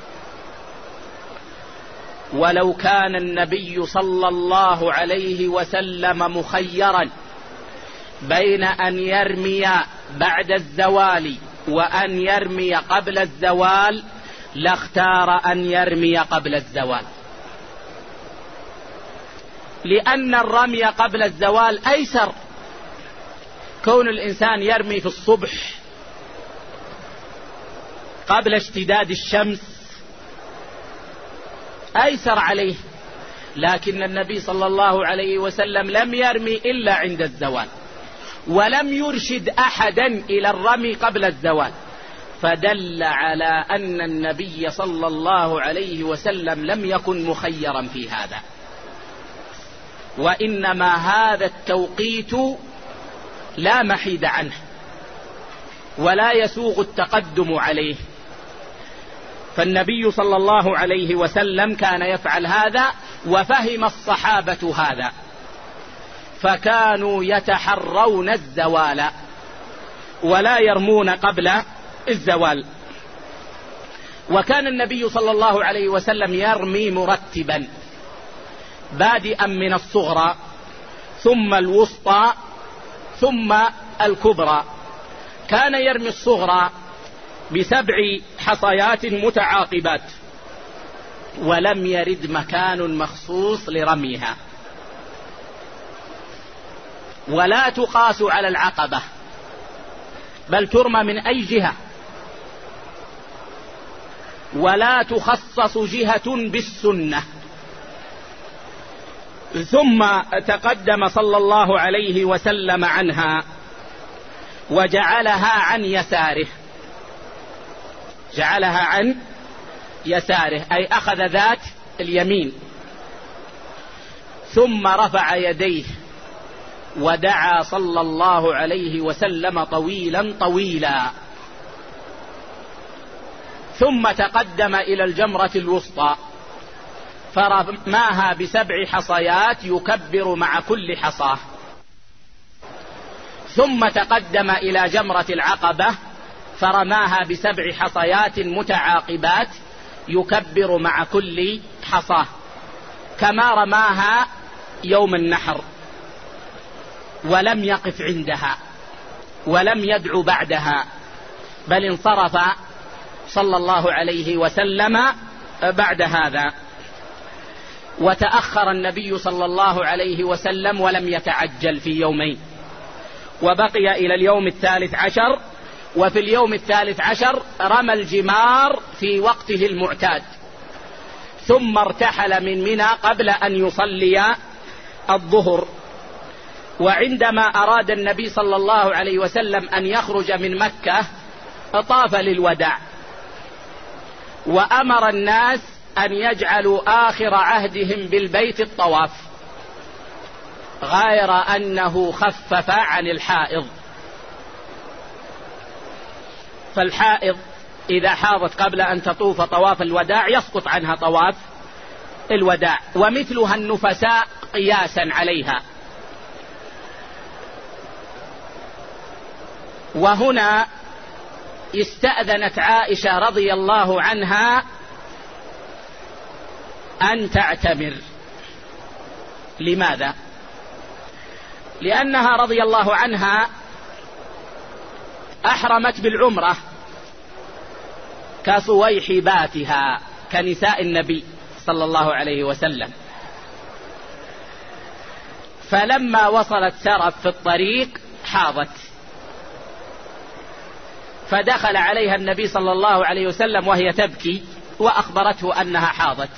ولو كان النبي صلى الله عليه وسلم مخيرا بين أن يرمي بعد الزوال وأن يرمي قبل الزوال لاختار أن يرمي قبل الزوال، لأن الرمي قبل الزوال أيسر. كون الإنسان يرمي في الصبح قبل اشتداد الشمس أيسر عليه، لكن النبي صلى الله عليه وسلم لم يرمي إلا عند الزوال، ولم يرشد أحدا إلى الرمي قبل الزوال، فدل على أن النبي صلى الله عليه وسلم لم يكن مخيرا في هذا، وإنما هذا التوقيت لا محيد عنه، ولا يسوغ التقدم عليه. فالنبي صلى الله عليه وسلم كان يفعل هذا، وفهم الصحابة هذا، فكانوا يتحرون الزوال ولا يرمون قبل الزوال. وكان النبي صلى الله عليه وسلم يرمي مرتبا، بادئا من الصغرى ثم الوسطى ثم الكبرى. كان يرمي الصغرى ب7 حصيات متعاقبات، ولم يرد مكان مخصوص لرميها، ولا تقاس على العقبة، بل ترمى من أي جهة، ولا تخصص جهة بالسنة. ثم تقدم صلى الله عليه وسلم عنها وجعلها عن يساره، جعلها عن يساره أي أخذ ذات اليمين، ثم رفع يديه ودعا صلى الله عليه وسلم طويلا طويلا، ثم تقدم إلى الجمرة الوسطى فرماها ب7 حصيات يكبر مع كل حصاه، ثم تقدم إلى جمرة العقبة فرماها ب7 حصيات متعاقبات يكبر مع كل حصاه، كما رماها يوم النحر، ولم يقف عندها ولم يدعو بعدها، بل انصرف صلى الله عليه وسلم بعد هذا. وتأخر النبي صلى الله عليه وسلم ولم يتعجل في يومين، وبقي إلى اليوم 13، وفي اليوم 13 رمى الجمار في وقته المعتاد، ثم ارتحل من منى قبل أن يصلي الظهر. وعندما أراد النبي صلى الله عليه وسلم أن يخرج من مكة طاف للوداع، وأمر الناس أن يجعلوا آخر عهدهم بالبيت الطواف، غير أنه خفف عن الحائض. فالحائض إذا حاضت قبل أن تطوف طواف الوداع يسقط عنها طواف الوداع، ومثلها النفساء قياسا عليها. وهنا استأذنت عائشة رضي الله عنها أن تعتمر. لماذا؟ لأنها رضي الله عنها أحرمت بالعمرة كصويحباتها كنساء النبي صلى الله عليه وسلم، فلما وصلت سرف في الطريق حاضت، فدخل عليها النبي صلى الله عليه وسلم وهي تبكي، وأخبرته أنها حاضت،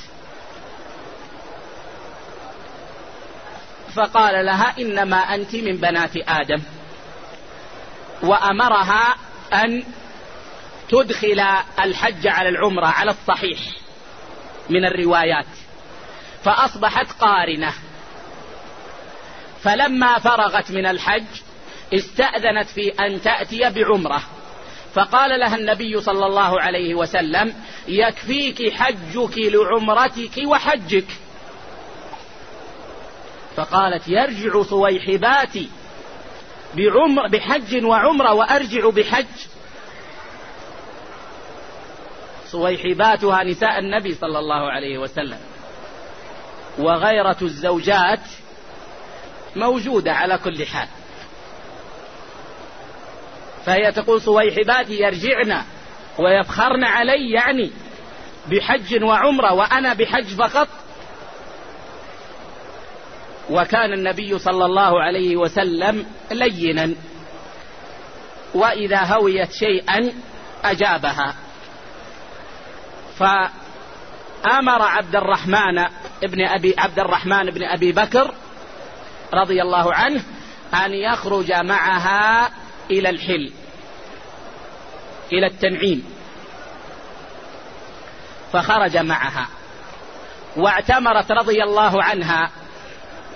فقال لها إنما أنت من بنات آدم، وأمرها أن تدخل الحج على العمرة على الصحيح من الروايات، فأصبحت قارنة. فلما فرغت من الحج استأذنت في أن تأتي بعمرة، فقال لها النبي صلى الله عليه وسلم يكفيك حجك لعمرتك وحجك. فقالت يرجع صويحباتي بحج وعمرة وأرجع بحج؟ صويحباتها نساء النبي صلى الله عليه وسلم، وغيرة الزوجات موجودة على كل حال. فهي تقول صويحباتي يرجعن ويفخرن علي، يعني بحج وعمرة وأنا بحج فقط. وكان النبي صلى الله عليه وسلم لينا، وإذا هويت شيئا أجابها. فأمر عبد الرحمن بن أبي بكر رضي الله عنه أن يخرج معها إلى الحل، إلى التنعيم، فخرج معها واعتمرت رضي الله عنها.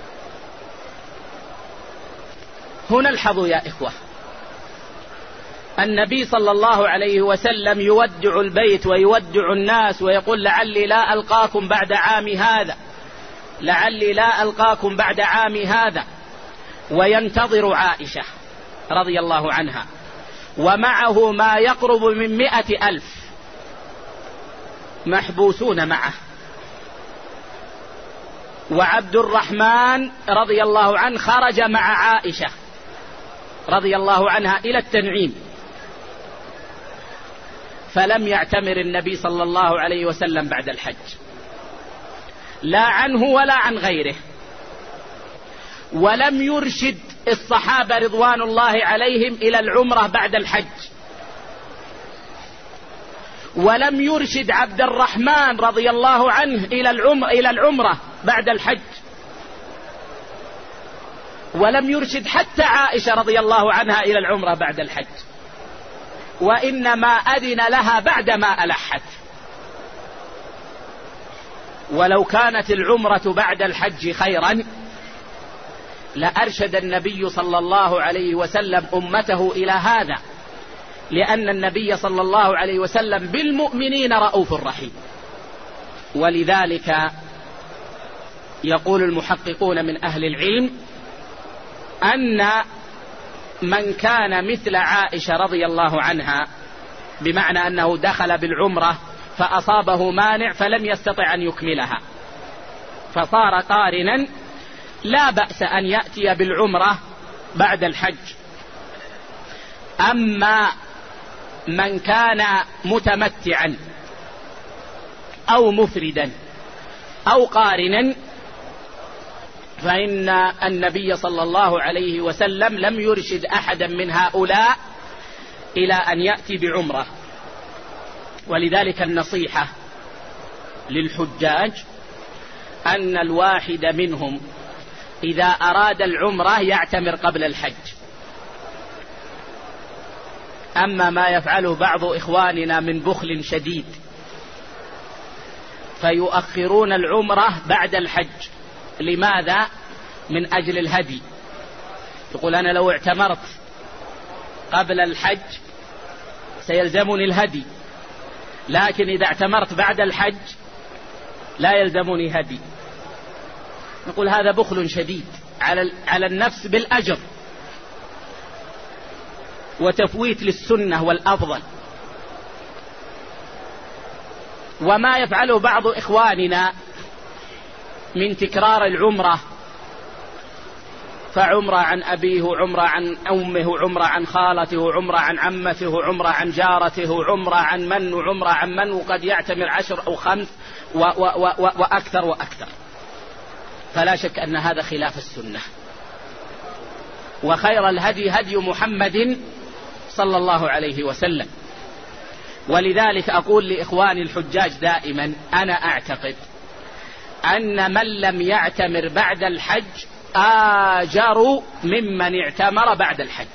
هنا الحظوا يا إخوة، النبي صلى الله عليه وسلم يودع البيت ويودع الناس ويقول لعلي لا ألقاكم بعد عامي هذا، لعلي لا ألقاكم بعد عامي هذا، وينتظر عائشة رضي الله عنها ومعه ما يقرب من 100,000 محبوسون معه. وعبد الرحمن رضي الله عنه خرج مع عائشة رضي الله عنها إلى التنعيم، فلم يعتمر النبي صلى الله عليه وسلم بعد الحج، لا عنه ولا عن غيره، ولم يرشد الصحابة رضوان الله عليهم إلى العمرة بعد الحج، ولم يرشد عبد الرحمن رضي الله عنه إلى العمرة بعد الحج، ولم يرشد حتى عائشة رضي الله عنها إلى العمرة بعد الحج، وإنما أذن لها بعدما ألحت. ولو كانت العمرة بعد الحج خيرا لأرشد النبي صلى الله عليه وسلم أمته إلى هذا، لأن النبي صلى الله عليه وسلم بالمؤمنين رؤوف رحيم. ولذلك يقول المحققون من أهل العلم أن من كان مثل عائشة رضي الله عنها، بمعنى أنه دخل بالعمرة فأصابه مانع فلم يستطع أن يكملها فصار قارنا، لا بأس أن يأتي بالعمرة بعد الحج. أما من كان متمتعا أو مفردا أو قارنا فإن النبي صلى الله عليه وسلم لم يرشد أحدا من هؤلاء إلى أن يأتي بعمرة. ولذلك النصيحة للحجاج أن الواحد منهم إذا أراد العمرة يعتمر قبل الحج. أما ما يفعله بعض إخواننا من بخل شديد فيؤخرون العمرة بعد الحج. لماذا؟ من أجل الهدي. يقول أنا لو اعتمرت قبل الحج سيلزمني الهدي، لكن إذا اعتمرت بعد الحج لا يلزمني هدي. نقول هذا بخل شديد على النفس بالأجر وتفويت للسنة والأفضل. وما يفعله بعض إخواننا من تكرار العمرة، فعمرة عن أبيه، عمرة عن أمه، عمرة عن خالته، عمرة عن عمته، عمرة عن جارته، عمرة عن من، وعمرة عن من، وقد يعتمر 10 أو 5 وأكثر وأكثر. فلا شك أن هذا خلاف السنة، وخير الهدي هدي محمد صلى الله عليه وسلم. ولذلك أقول لإخواني الحجاج دائما أنا أعتقد أن من لم يعتمر بعد الحج آجر ممن اعتمر بعد الحج.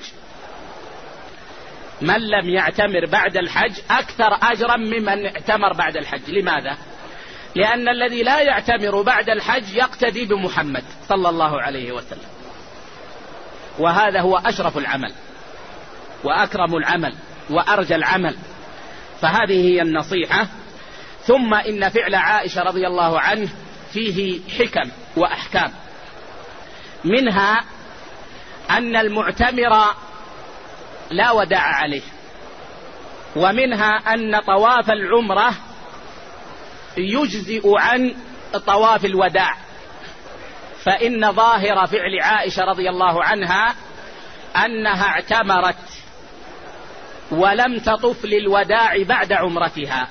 من لم يعتمر بعد الحج أكثر أجرا ممن اعتمر بعد الحج. لماذا؟ لأن الذي لا يعتمر بعد الحج يقتدي بمحمد صلى الله عليه وسلم، وهذا هو أشرف العمل وأكرم العمل وأرجى العمل. فهذه هي النصيحة. ثم إن فعل عائشة رضي الله عنه فيه حكم وأحكام، منها أن المعتمر لا وداع عليه، ومنها أن طواف العمرة يجزئ عن طواف الوداع، فإن ظاهر فعل عائشة رضي الله عنها أنها اعتمرت ولم تطف للوداع بعد عمرتها،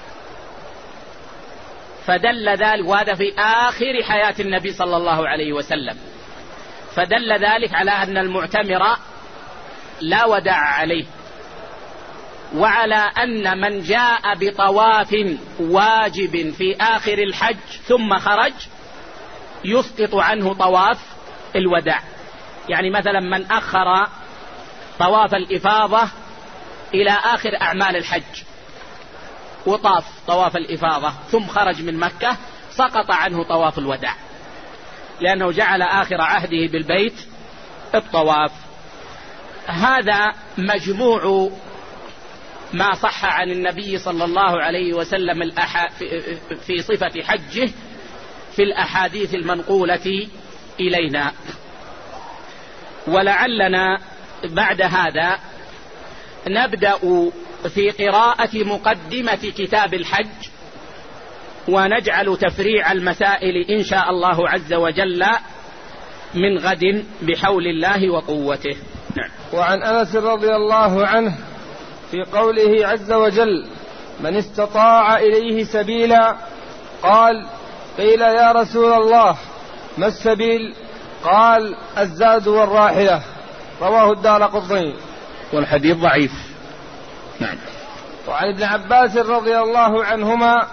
فدل ذلك، وهذا في آخر حياة النبي صلى الله عليه وسلم، فدل ذلك على أن المعتمر لا وداع عليه، وعلى أن من جاء بطواف واجب في آخر الحج ثم خرج يسقط عنه طواف الوداع. يعني مثلا من أخر طواف الإفاضة إلى آخر أعمال الحج وطاف طواف الإفاضة ثم خرج من مكة سقط عنه طواف الوداع، لأنه جعل آخر عهده بالبيت الطواف. هذا مجموع ما صح عن النبي صلى الله عليه وسلم في صفة حجه في الأحاديث المنقولة إلينا. ولعلنا بعد هذا نبدأ في قراءة مقدمة كتاب الحج، ونجعل تفريع المسائل إن شاء الله عز وجل من غد بحول الله وقوته. نعم. وعن أنس رضي الله عنه في قوله عز وجل: من استطاع إليه سبيلا، قال: قيل يا رسول الله ما السبيل؟ قال: الزاد والراحلة. رواه الدارقطني. والحديث ضعيف. نعم. وعن ابن عباس رضي الله عنهما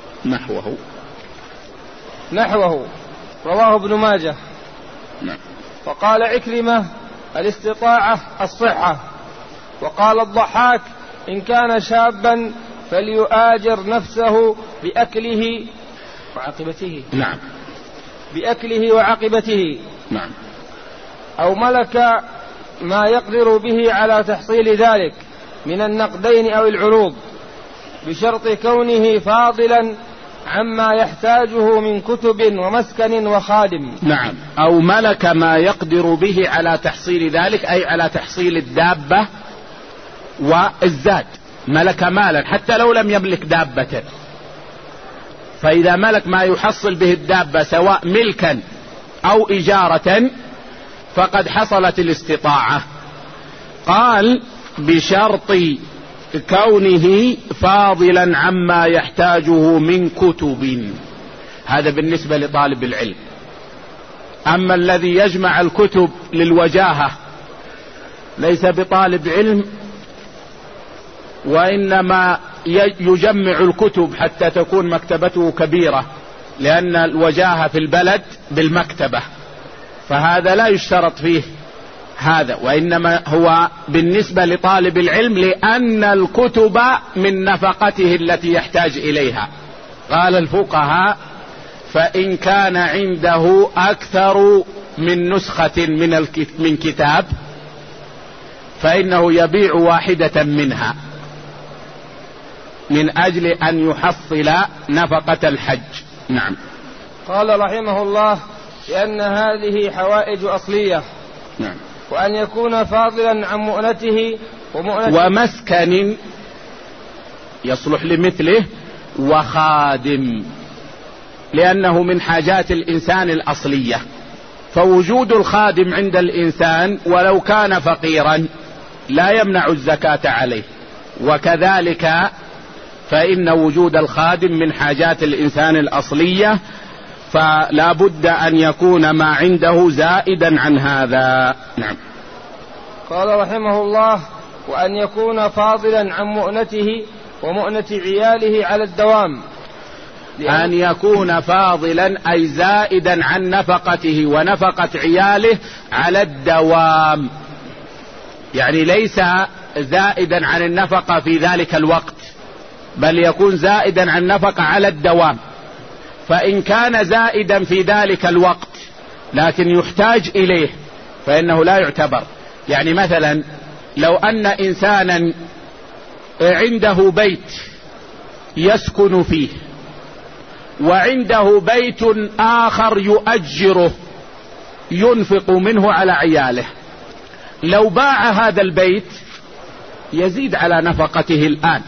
نحوه رواه ابن ماجه. نعم. وقال عكرمة: الاستطاعة الصحة. وقال الضحاك: إن كان شابا فليؤاجر نفسه بأكله وعقبته. نعم. بأكله وعقبته. نعم. أو ملك ما يقدر به على تحصيل ذلك من النقدين أو العروض، بشرط كونه فاضلا عما يحتاجه من كتب ومسكن وخادم. نعم. أو ملك ما يقدر به على تحصيل ذلك، أي على تحصيل الدابة والزاد. ملك مالا حتى لو لم يملك دابة، فإذا ملك ما يحصل به الدابة سواء ملكا أو إجارة فقد حصلت الاستطاعة. قال: بشرط كونه فاضلا عما يحتاجه من كتب. هذا بالنسبة لطالب العلم. أما الذي يجمع الكتب للوجاهة ليس بطالب علم، وإنما يجمع الكتب حتى تكون مكتبته كبيرة، لأن الوجاهة في البلد بالمكتبة، فهذا لا يشترط فيه هذا، وإنما هو بالنسبة لطالب العلم لأن الكتب من نفقته التي يحتاج إليها. قال الفقهاء: فإن كان عنده أكثر من نسخة من كتاب فإنه يبيع واحدة منها من أجل أن يحصل نفقة الحج. نعم. قال رحمه الله: لأن هذه حوائج أصلية. نعم. وأن يكون فاضلا عن مؤنته ومسكن يصلح لمثله وخادم، لأنه من حاجات الإنسان الأصلية، فوجود الخادم عند الإنسان ولو كان فقيرا لا يمنع الزكاة عليه، وكذلك فإن وجود الخادم من حاجات الإنسان الأصلية، فلا بد أن يكون ما عنده زائدا عن هذا. نعم. قال رحمه الله: وأن يكون فاضلا عن مؤنته ومؤنة عياله على الدوام. أن يكون فاضلا أي زائدا عن نفقته ونفقة عياله على الدوام، يعني ليس زائدا عن النفقة في ذلك الوقت، بل يكون زائدا عن النفقة على الدوام. فإن كان زائدا في ذلك الوقت لكن يحتاج إليه فإنه لا يعتبر. يعني مثلا لو أن إنسانا عنده بيت يسكن فيه وعنده بيت آخر يؤجره ينفق منه على عياله، لو باع هذا البيت يزيد على نفقته الآن،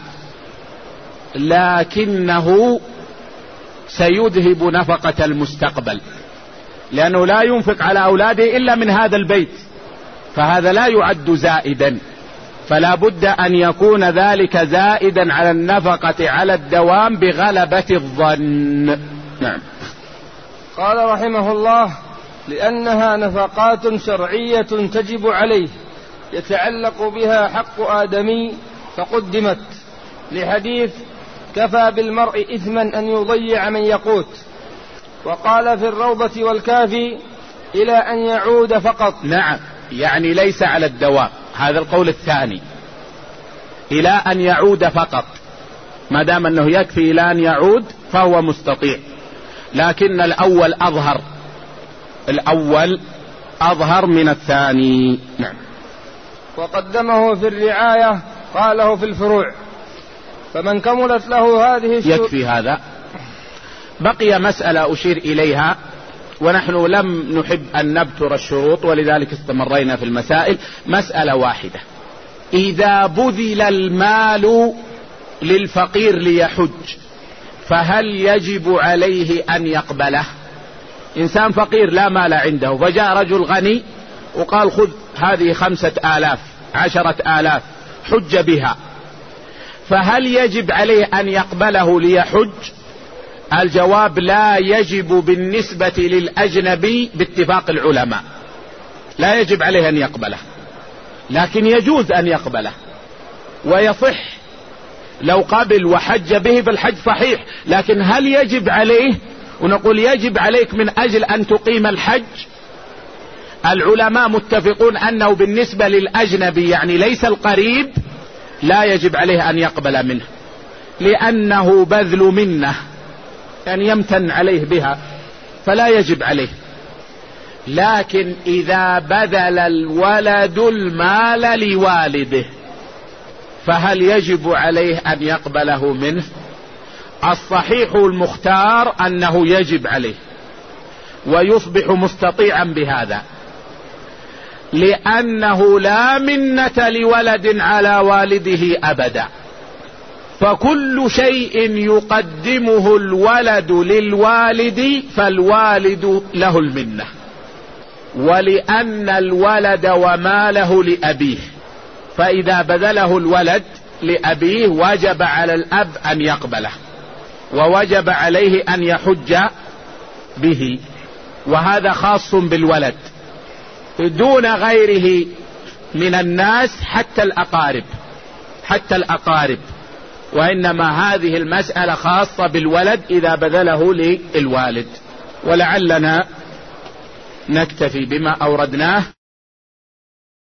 لكنه سيذهب نفقة المستقبل، لأنه لا ينفق على أولاده إلا من هذا البيت، فهذا لا يعد زائدا، فلا بد أن يكون ذلك زائدا على النفقة على الدوام بغلبة الظن. نعم. قال رحمه الله: لأنها نفقات شرعية تجب عليه يتعلق بها حق آدمي فقدمت، لحديث: كفى بالمرء إثما أن يضيع من يقوت. وقال في الروضة والكافي: إلى أن يعود فقط. نعم، يعني ليس على الدوام، هذا القول الثاني، إلى أن يعود فقط، ما دام أنه يكفي إلى أن يعود فهو مستطيع، لكن الأول أظهر من الثاني. نعم. وقدمه في الرعاية قاله في الفروع. فمن كملت له هذه يكفي هذا. بقي مسألة أشير إليها، ونحن لم نحب أن نبتر الشروط ولذلك استمرينا في المسائل. مسألة واحدة: إذا بذل المال للفقير ليحج فهل يجب عليه أن يقبله؟ إنسان فقير لا مال عنده، فجاء رجل غني وقال خذ هذه 5,000 10,000 حج بها، فهل يجب عليه أن يقبله ليحج؟ الجواب: لا يجب بالنسبة للأجنبي باتفاق العلماء، لا يجب عليه أن يقبله، لكن يجوز أن يقبله ويصح لو قبل وحج به فالحج صحيح. لكن هل يجب عليه؟ ونقول يجب عليك من أجل أن تقيم الحج. العلماء متفقون أنه بالنسبة للأجنبي يعني ليس القريب لا يجب عليه أن يقبل منه، لأنه بذل منه يعني يمتن عليه بها فلا يجب عليه. لكن إذا بذل الولد المال لوالده فهل يجب عليه أن يقبله منه؟ الصحيح المختار أنه يجب عليه ويصبح مستطيعا بهذا، لأنه لا منة لولد على والده أبدا، فكل شيء يقدمه الولد للوالد فالوالد له المنة، ولأن الولد وماله لأبيه، فإذا بذله الولد لأبيه وجب على الأب أن يقبله ووجب عليه أن يحج به، وهذا خاص بالولد دون غيره من الناس حتى الأقارب، وإنما هذه المسألة خاصة بالولد إذا بذله للوالد. ولعلنا نكتفي بما أوردناه.